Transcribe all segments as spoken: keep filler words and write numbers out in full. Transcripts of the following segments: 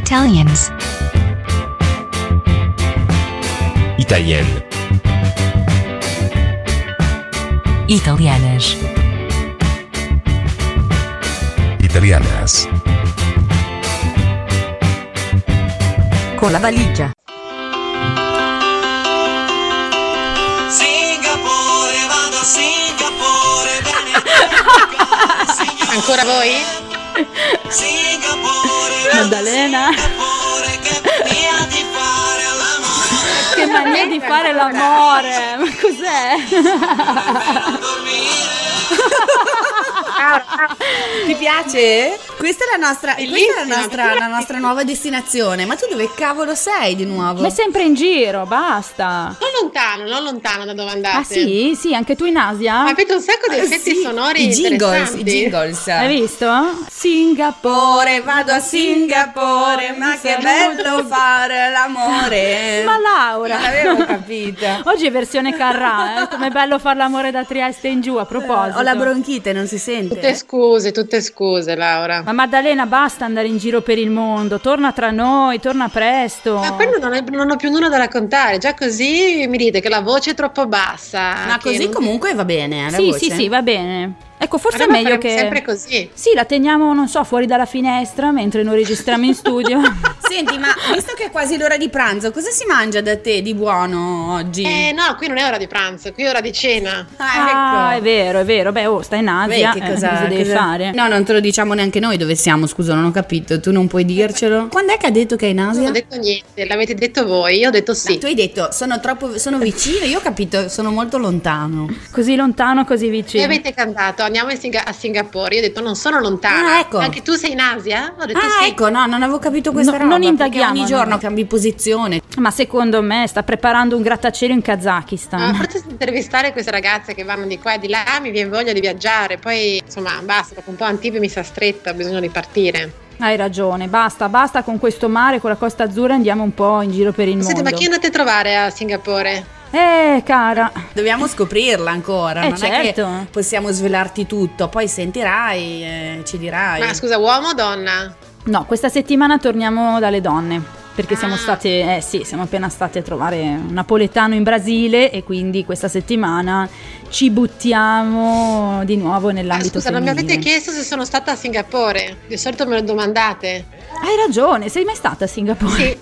Italians. Italienne. Italianas. Italianas. Con la valigia. Singapore, vado a Singapore, bene. Ancora voi? Singapore, Maddalena. Singapore, che mania di fare l'amore. Che mania di fare l'amore. Ma cos'è? Per dormire. Ti piace? Questa è la nostra, questa è la Bellissima. nostra, la nostra nuova destinazione. Ma tu dove cavolo sei di nuovo? Ma è sempre in giro, basta. Non lontano, non lontano da dove andate. Ah sì? Sì, anche tu in Asia? Avete un sacco di Eh, effetti sì, sonori i jingles, i interessanti. jingles. Hai visto? Singapore. Singapore, vado a Singapore, ma che bello fare l'amore. Ma Laura, Non l'avevo capito. oggi è versione Carrà, eh? Com'è bello far l'amore da Trieste in giù, a proposito. Ho la bronchite, non si sente. Tutte scuse, tutte scuse, Laura. Ma Maddalena, basta andare in giro per il mondo, torna tra noi, torna presto. Ma poi non, è- non ho più nulla da raccontare. Già così mi dite che la voce è troppo bassa. Ma che così non- comunque va bene, eh, la Sì, voce. sì, sì, va bene. Ecco, forse è Allora meglio faremo che... sempre così. Sì, la teniamo, non so, fuori dalla finestra mentre noi registriamo in studio. Senti, ma visto che è quasi l'ora di pranzo, cosa si mangia da te di buono oggi? Eh no, qui non è ora di pranzo, qui è ora di cena. Ah, è vero, è vero. Beh, oh, stai in Asia, Beh, che eh, cosa, cosa devi cosa- fare? No, non te lo diciamo neanche noi dove siamo, scusa, non ho capito. Tu non puoi dircelo. Quando è che ha detto che è in Non Asia? ho detto niente, l'avete detto voi, io ho detto No, sì. tu hai detto sono troppo sono vicino, io ho capito, sono molto lontano. Così lontano, così E vicino. avete cantato, andiamo in Singa- a Singapore, io ho detto non sono lontana. Ah, ecco. Anche tu sei in Asia? Ho detto Ah, sì. ecco, no, non avevo capito questa No, roba. non perché indaghiamo, ogni no. giorno cambi posizione. Ma secondo me sta preparando un grattacielo in Kazakistan. Ma a parte intervistare queste ragazze che vanno di qua e di là, mi viene voglia di viaggiare. Poi, insomma, basta, dopo un po' Antibes mi sta stretta, ho bisogno di partire. Hai ragione, basta, basta con questo mare, con la Costa Azzurra, andiamo un po' in giro per il Senti, mondo. ma chi andate a trovare a Singapore? Eh, cara, Dobbiamo scoprirla ancora, Eh, non è certo. che possiamo svelarti tutto, poi sentirai e ci dirai. Ma scusa, uomo o donna? no, questa settimana torniamo dalle donne, perché siamo Ah. state, eh sì, siamo appena state a trovare un napoletano in Brasile e quindi questa settimana ci buttiamo di nuovo Ah, nell'ambito scusa, non mi femminile. avete chiesto se sono stata a Singapore. Di solito me lo domandate. Hai ragione, sei mai stata a Singapore? Sì.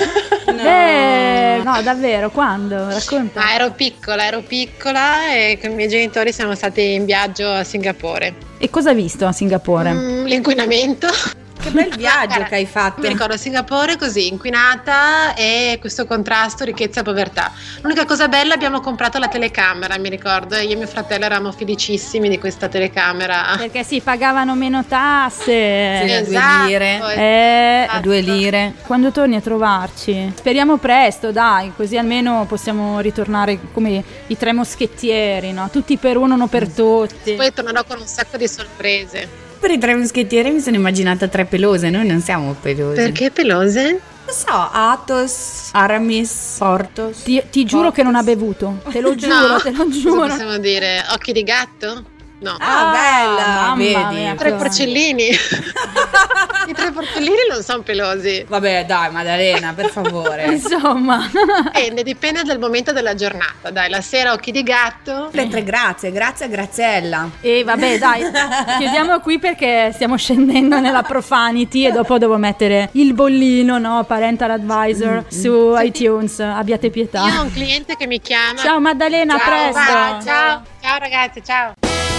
Eh, no, davvero, quando? Racconta. Ma ero piccola, ero piccola e con i miei genitori siamo stati in viaggio a Singapore. E cosa hai visto a Singapore? Mm, l'inquinamento. Che bel viaggio Guarda, che hai fatto. Mi ricordo Singapore così, inquinata e questo contrasto ricchezza-povertà. L'unica cosa bella, abbiamo comprato la telecamera, mi ricordo, e io e mio fratello eravamo felicissimi di questa telecamera. Perché si pagavano meno tasse. Sì, a due Esatto, lire. Eh, A due lire. quando torni a trovarci? Speriamo presto, dai, così almeno possiamo ritornare come i tre moschettieri, no? Tutti per uno, uno per tutti. Poi tornerò con un sacco di sorprese. Per i tre moschettieri mi sono immaginata tre pelose, noi non siamo pelose. Perché pelose? Non so, Athos, Aramis, Portos. Ti, ti giuro che non ha bevuto, te lo giuro, No. te lo Cosa giuro. possiamo dire? Occhi di gatto? No. Ah, bella, mamma vedi. mia, Tre però. porcellini. I tre porcellini non sono pelosi. Vabbè, dai, Maddalena, per favore. Insomma, Dipende, dipende dal momento della giornata. Dai, la sera occhi di gatto. Le tre grazie, grazie a Graziella. e vabbè dai, chiudiamo qui perché stiamo scendendo nella profanity e dopo devo mettere il bollino, no, parental advisor su iTunes, abbiate pietà. Io ho un cliente che mi chiama. Ciao Maddalena, a Ciao, presto. ciao, ciao, ciao ragazzi, ciao.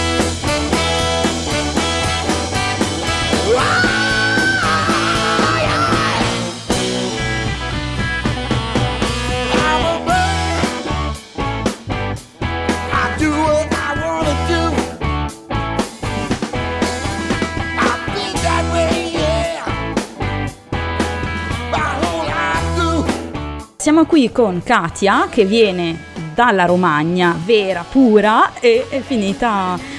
I do what I wanna do. I feel that way, yeah. My whole life through. Siamo qui con Katia che viene dalla Romagna, vera, pura, e è finita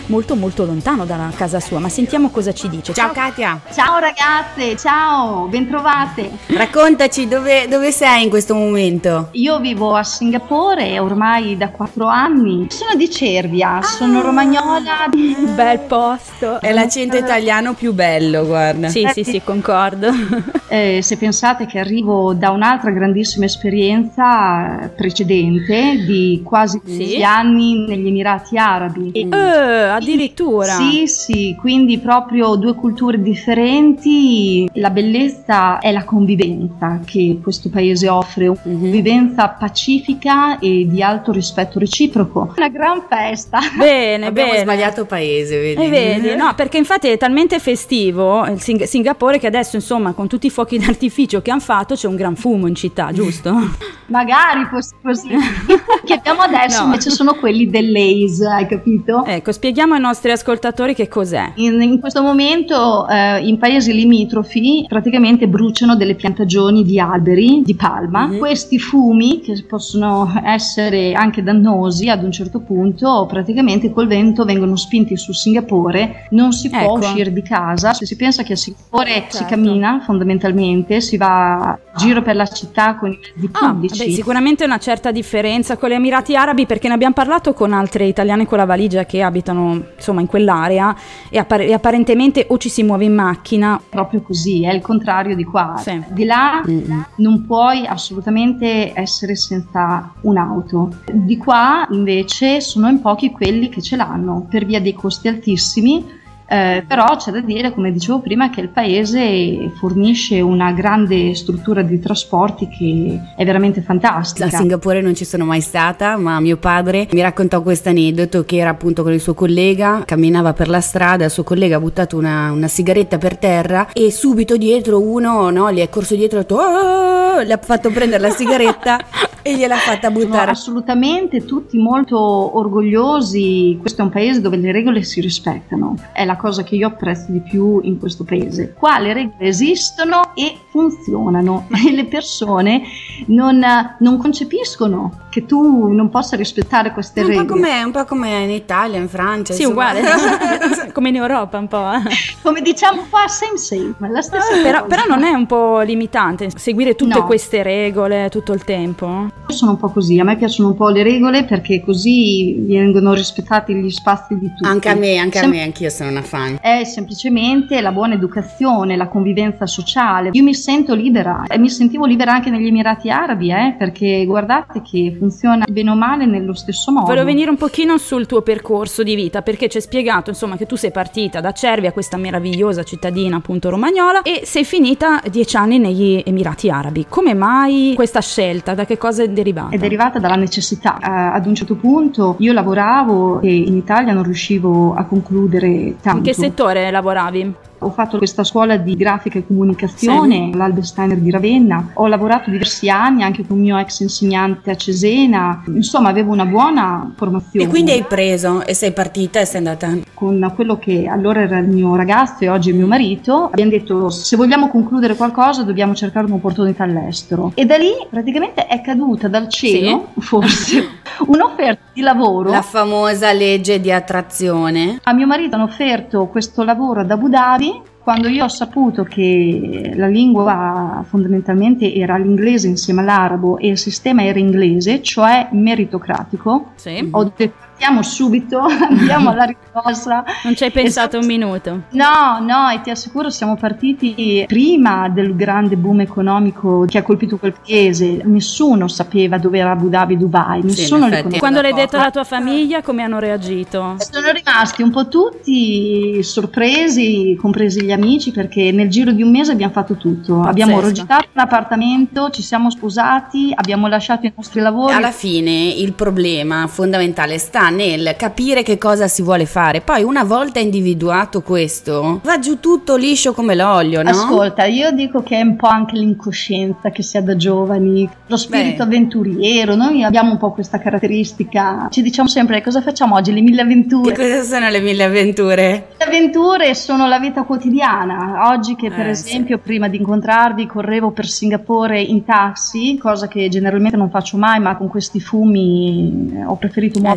molto molto lontano dalla casa sua, ma sentiamo cosa ci dice. Ciao Katia, Ciao ragazze, ciao, bentrovate. raccontaci dove, dove sei in questo momento. Io vivo a Singapore ormai da quattro anni. Sono di Cervia, sono romagnola. Bel posto. È l'accento italiano più bello, guarda. Sì, sì, sì, concordo. Eh, se pensate che arrivo da un'altra grandissima esperienza precedente di quasi dieci Sì? anni negli Emirati Arabi. E- Eh, addirittura. Sì, sì, quindi proprio due culture differenti. La bellezza è la convivenza che questo paese offre, una convivenza pacifica e di alto rispetto reciproco. Una gran festa. Bene, Abbiamo bene. sbagliato paese, vedi? E vedi, no, perché infatti è talmente festivo il Sing- Singapore che adesso, insomma, con tutti i fuochi d'artificio che hanno fatto, c'è un gran fumo in città, giusto? Magari fosse così. Che abbiamo adesso No. invece sono quelli dell'A C E, hai capito? Ecco, spieghiamo ai nostri ascoltatori che cos'è. In, in questo momento eh, in paesi limitrofi praticamente bruciano delle piantagioni di alberi di palma. Mhm. Questi fumi, che possono essere anche dannosi ad un certo punto, praticamente col vento vengono spinti su Singapore. Non si può Ecco. uscire di casa. Se si pensa che a Singapore si Certo. cammina fondamentalmente, si va a giro per la città con i mezzi Ah, pubblici. beh, sicuramente una certa differenza con gli Emirati Arabi, perché ne abbiamo parlato con altre italiane con la valigia che abitano, insomma, in quell'area e, appare- e apparentemente o ci si muove in macchina. Proprio così, è il contrario di qua. Sì. Di là non puoi assolutamente essere senza un'auto. Di qua invece sono in pochi quelli che ce l'hanno per via dei costi altissimi. Eh, però c'è da dire, come dicevo prima, che il paese fornisce una grande struttura di trasporti che è veramente fantastica. A Singapore non ci sono mai stata, ma mio padre mi raccontò questo aneddoto che era appunto con il suo collega, camminava per la strada, il suo collega ha buttato una, una sigaretta per terra e subito dietro uno, no, gli è corso dietro e ha detto, "Oh!", le ha fatto prendere la sigaretta e gliel'ha fatta Sono buttare. assolutamente tutti molto orgogliosi. Questo è un paese dove le regole si rispettano, è la cosa che io apprezzo di più in questo paese. Qua le regole esistono e funzionano e le persone non, non concepiscono che tu non possa rispettare queste Un regole. po' come, un po' come in Italia, in Francia. Sì, insomma. uguale, come in Europa un po'. eh. Come diciamo qua, same same, ma la stessa Però, cosa. però non è un po' limitante seguire tutte No. queste regole tutto il tempo? Io sono un po' così, a me piacciono un po' le regole perché così vengono rispettati gli spazi di tutti. Anche a me, anche Sem- a me, anch'io sono una fan. È semplicemente la buona educazione, la convivenza sociale. Io mi sento libera e mi sentivo libera anche negli Emirati Arabi, eh, perché guardate che funziona bene o male nello stesso modo. Volevo venire un pochino sul tuo percorso di vita, perché ci hai spiegato, insomma, che tu sei partita da Cervia, questa meravigliosa cittadina appunto romagnola, e sei finita dieci anni negli Emirati Arabi. Come mai questa scelta? Da che cosa è derivata? È derivata dalla necessità. Eh, ad un certo punto io lavoravo e in Italia non riuscivo a concludere tanto. In che settore lavoravi? Ho fatto questa scuola di grafica e comunicazione, l'Albe Steiner di Ravenna. Ho lavorato diversi anni anche con il mio ex insegnante a Cesena. Insomma, avevo una buona formazione. E quindi hai preso e sei partita e sei andata. Con quello che allora era il mio ragazzo e oggi è mio marito, abbiamo detto se vogliamo concludere qualcosa dobbiamo cercare un'opportunità all'estero. E da lì praticamente è caduta dal cielo, forse, un'offerta di lavoro. La famosa legge di attrazione. A mio marito hanno offerto questo lavoro ad Abu Dhabi. Quando io ho saputo che la lingua fondamentalmente era l'inglese insieme all'arabo e il sistema era inglese, cioè meritocratico, Sì. ho detto partiamo subito, andiamo alla riposa. Non ci hai pensato E- un minuto? No, no, e ti assicuro siamo partiti prima del grande boom economico che ha colpito quel paese. Nessuno sapeva dove era Abu Dhabi, Dubai, nessuno in li effetti. conosceva. Quando l'hai poco. detto alla tua famiglia, come hanno reagito? Sono rimasti un po' tutti sorpresi, compresi gli amici, perché nel giro di un mese abbiamo fatto tutto. Pazzesco. Abbiamo registrato un appartamento, ci siamo sposati, abbiamo lasciato i nostri lavori. Alla fine il problema fondamentale sta nel capire che cosa si vuole fare. Poi una volta individuato questo, va giù tutto liscio come l'olio, no? Ascolta, io dico che è un po' anche l'incoscienza che si ha da giovani, lo spirito Beh. avventuriero. Noi abbiamo un po' questa caratteristica, ci diciamo sempre cosa facciamo oggi, le mille Che avventure. cosa sono le mille avventure? Le avventure sono la vita quotidiana. Oggi che per Eh, esempio prima di incontrarvi correvo per Singapore in taxi, cosa che generalmente non faccio mai, ma con questi fumi eh, ho preferito Eh, molto sì. questo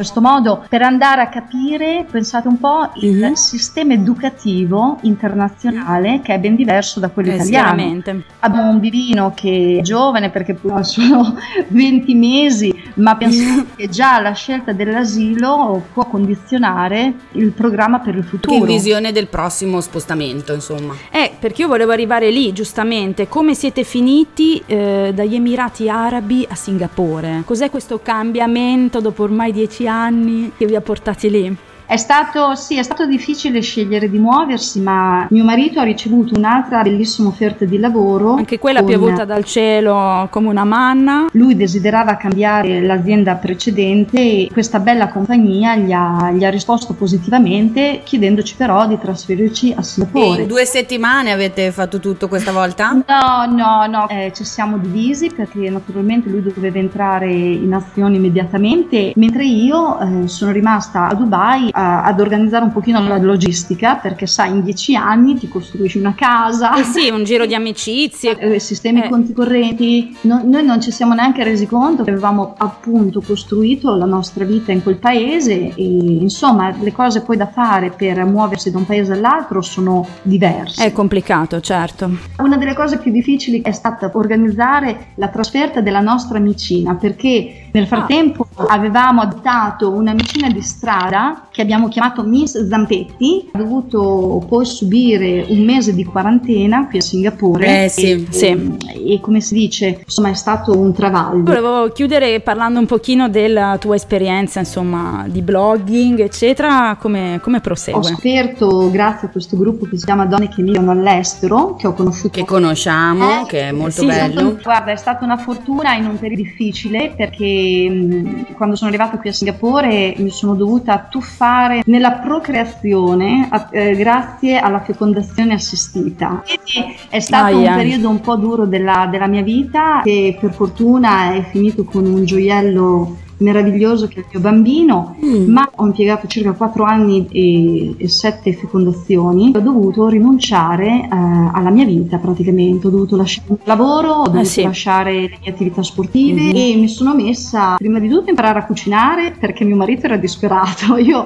questo modo per andare a capire, pensate un po', il Mhm. sistema educativo internazionale che è ben diverso da quello Eh, italiano. sicuramente. Abbiamo un bambino che è giovane perché pure sono venti mesi, ma pensiamo che già la scelta dell'asilo può condizionare il programma per il Che futuro. in visione del prossimo spostamento, insomma. Eh, perché io volevo arrivare lì, giustamente. Come siete finiti eh, dagli Emirati Arabi a Singapore? Cos'è questo cambiamento dopo ormai dieci anni che vi ha portati lì? È stato, sì, è stato difficile scegliere di muoversi, ma mio marito ha ricevuto un'altra bellissima offerta di lavoro. Anche quella con- piovuta dal cielo come una manna. Lui desiderava cambiare l'azienda precedente e questa bella compagnia gli ha, gli ha risposto positivamente, chiedendoci però di trasferirci a E Singapore. in due settimane avete fatto tutto questa volta? No, no, no, eh, ci siamo divisi perché naturalmente lui doveva entrare in azione immediatamente, mentre io eh, sono rimasta a Dubai a- ad organizzare un pochino la logistica, perché sai, in dieci anni ti costruisci una casa, Eh sì, un giro di amicizie. eh, sistemi Eh. conti correnti. No- noi non ci siamo neanche resi conto che avevamo appunto costruito la nostra vita in quel paese e insomma le cose poi da fare per muoversi da un paese all'altro sono diverse. È complicato, certo. Una delle cose più difficili è stata organizzare la trasferta della nostra amicina, perché nel frattempo avevamo adottato un'amicina di strada che abbiamo chiamato Miss Zampetti, ha dovuto poi subire un mese di quarantena qui a Singapore. Eh, sì, e, sì. e come si dice, insomma è stato un travaglio. Volevo chiudere parlando un pochino della tua esperienza, insomma, di blogging, eccetera. Come, come Ho prosegue? scoperto, grazie a questo gruppo che si chiama Donne che vivono all'estero, che ho conosciuto Che conosciamo, Eh, che è molto sì, è bello. stato- guarda, è stata una fortuna in un periodo difficile perché mh, quando sono arrivata qui a Singapore mi sono dovuta tuffare nella procreazione a- eh, grazie alla fecondazione assistita. Quindi è stato Aia. un periodo un po' duro della, della mia vita che per fortuna è finito con un gioiello meraviglioso che è il mio bambino, Mm. ma ho impiegato circa quattro anni e, e sette fecondazioni. Ho dovuto rinunciare eh, alla mia vita praticamente, ho dovuto lasciare il lavoro, ho dovuto sì. lasciare le mie attività sportive Mhm. e mi sono messa prima di tutto a imparare a cucinare perché mio marito era disperato. Io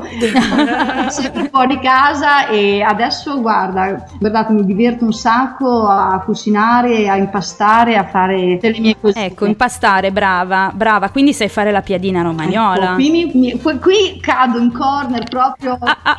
ero sempre fuori casa e adesso guarda, guardate, mi diverto un sacco a cucinare, a impastare, a fare delle mie cose. Ecco, impastare, brava, brava. Quindi sai fare la piadina romagnola. Ecco, qui, mi- mi- qui- qui cado in corner proprio. Ah, ah.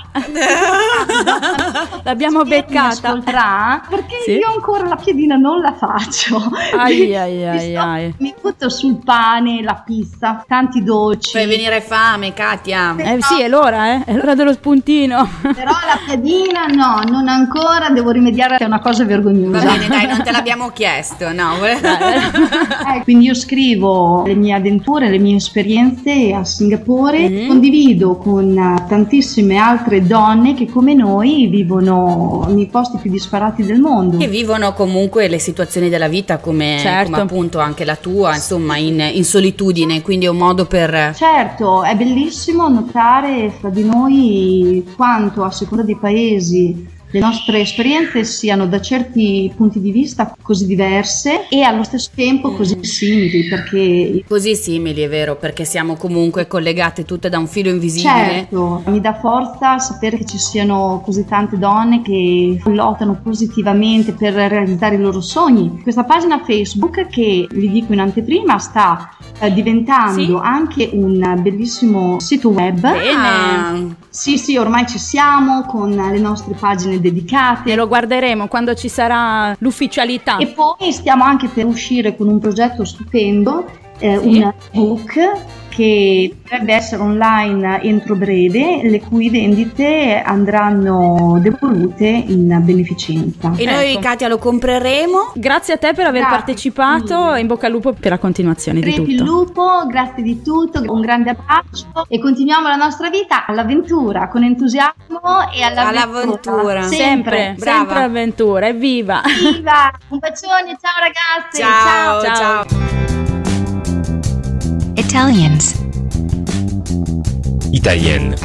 L'abbiamo Chi è che mi beccata. ascolterà? Perché Sì? io ancora la piadina non la faccio. Ai, Mi- ai, mi ai, sto- ai. Mi butto sul pane, la pizza, tanti dolci. Fai venire fame, Katia. Eh sì, è l'ora, eh? È l'ora dello spuntino. Però la piadina no, non ancora, devo rimediare, che è una cosa vergognosa. Va bene, dai, non te l'abbiamo chiesto, no. Eh, quindi io scrivo le mie avventure, le mie esperienze a Singapore, Mhm. condivido con eh, tantissime altre donne che come noi vivono nei posti più disparati del mondo. Che vivono comunque le situazioni della vita come, Certo. come appunto anche la tua, insomma, in, in solitudine, quindi è un modo per... Certo, è bellissimo notare fra di noi quanto a seconda dei paesi le nostre esperienze siano da certi punti di vista così diverse e allo stesso tempo così simili, perché Così simili, è vero, perché siamo comunque collegate tutte da un filo invisibile. certo, mi dà forza sapere che ci siano così tante donne che lottano positivamente per realizzare i loro sogni. Questa pagina Facebook, che vi dico in anteprima, sta eh, diventando Sì? anche un bellissimo sito web. Bene. Ah, Sì, sì, ormai ci siamo con le nostre pagine dedicate. E lo guarderemo quando ci sarà l'ufficialità. E poi stiamo anche per uscire con un progetto stupendo, eh, Sì. un ebook che dovrebbe essere online entro breve, le cui vendite andranno devolute in beneficenza. e noi, Ecco. Katia, lo compreremo. Grazie a te per aver Grazie partecipato mille. e in bocca al lupo per la continuazione di Crepi il tutto. lupo, grazie di tutto, un grande abbraccio e continuiamo la nostra vita all'avventura con entusiasmo e all'avventura. All'avventura. Sempre, Brava. sempre avventura, evviva! Viva! Un bacione, ciao ragazze! Ciao, Ciao. ciao. Italians. Italienne.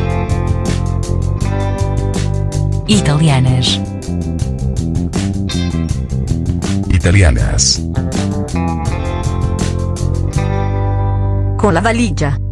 Italianas. Italianas. Con la valigia.